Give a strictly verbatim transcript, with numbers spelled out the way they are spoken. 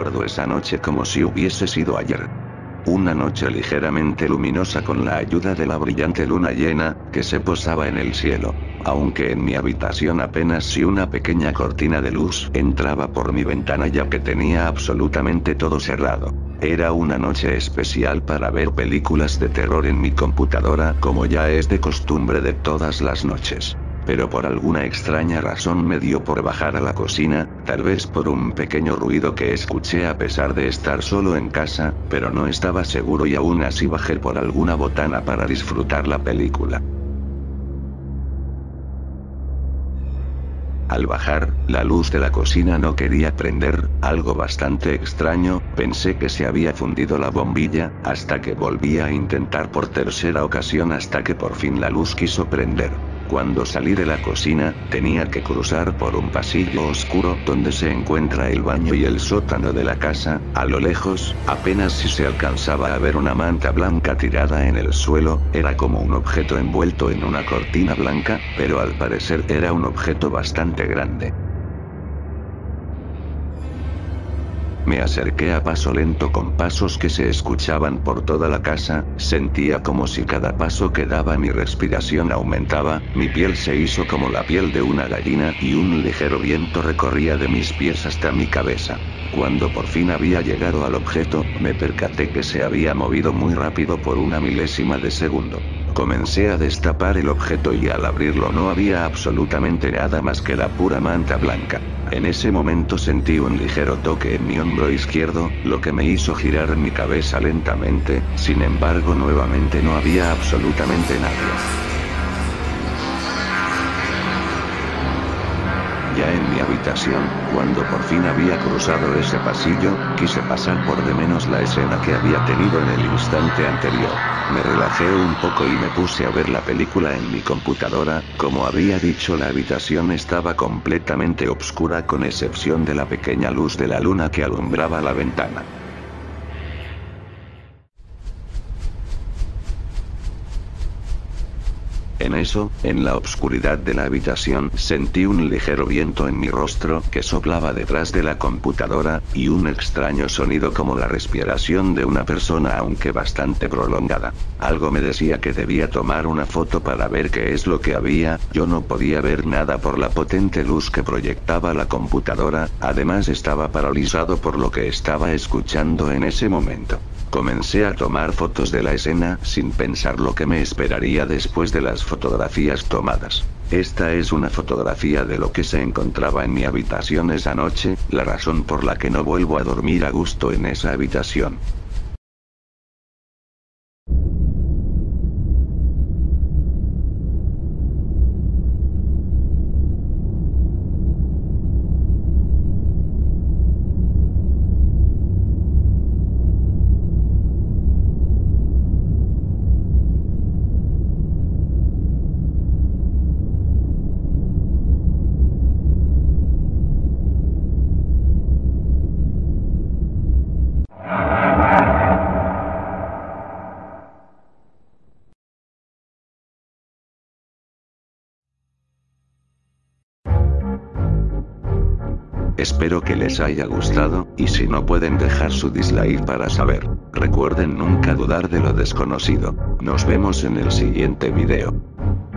Recuerdo esa noche como si hubiese sido ayer. Una noche ligeramente luminosa con la ayuda de la brillante luna llena, que se posaba en el cielo. Aunque en mi habitación apenas si una pequeña cortina de luz entraba por mi ventana ya que tenía absolutamente todo cerrado. Era una noche especial para ver películas de terror en mi computadora como ya es de costumbre de todas las noches. Pero por alguna extraña razón me dio por bajar a la cocina, tal vez por un pequeño ruido que escuché a pesar de estar solo en casa, pero no estaba seguro y aún así bajé por alguna botana para disfrutar la película. Al bajar, la luz de la cocina no quería prender, algo bastante extraño, pensé que se había fundido la bombilla, hasta que volví a intentar por tercera ocasión hasta que por fin la luz quiso prender. Cuando salí de la cocina, tenía que cruzar por un pasillo oscuro donde se encuentra el baño y el sótano de la casa. A lo lejos, apenas si se alcanzaba a ver una manta blanca tirada en el suelo, era como un objeto envuelto en una cortina blanca, pero al parecer era un objeto bastante grande. Me acerqué a paso lento con pasos que se escuchaban por toda la casa, sentía como si cada paso que daba mi respiración aumentaba, mi piel se hizo como la piel de una gallina y un ligero viento recorría de mis pies hasta mi cabeza. Cuando por fin había llegado al objeto, me percaté que se había movido muy rápido por una milésima de segundo. Comencé a destapar el objeto y al abrirlo no había absolutamente nada más que la pura manta blanca. En ese momento sentí un ligero toque en mi hombro izquierdo, lo que me hizo girar mi cabeza lentamente, sin embargo nuevamente no había absolutamente nadie. Ya en mi habitación, cuando por fin había cruzado ese pasillo, quise pasar por de menos la escena que había tenido en el instante anterior. Me relajé un poco y me puse a ver la película en mi computadora. Como había dicho, la habitación estaba completamente oscura con excepción de la pequeña luz de la luna que alumbraba la ventana. En eso, en la oscuridad de la habitación, sentí un ligero viento en mi rostro que soplaba detrás de la computadora, y un extraño sonido como la respiración de una persona aunque bastante prolongada. Algo me decía que debía tomar una foto para ver qué es lo que había, yo no podía ver nada por la potente luz que proyectaba la computadora, además estaba paralizado por lo que estaba escuchando en ese momento. Comencé a tomar fotos de la escena sin pensar lo que me esperaría después de las fotografías tomadas. Esta es una fotografía de lo que se encontraba en mi habitación esa noche, la razón por la que no vuelvo a dormir a gusto en esa habitación. Espero que les haya gustado, y si no pueden dejar su dislike para saber. Recuerden nunca dudar de lo desconocido. Nos vemos en el siguiente video.